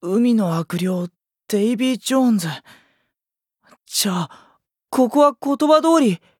海の悪霊デイビー・ジョーンズ。じゃあここは言葉通り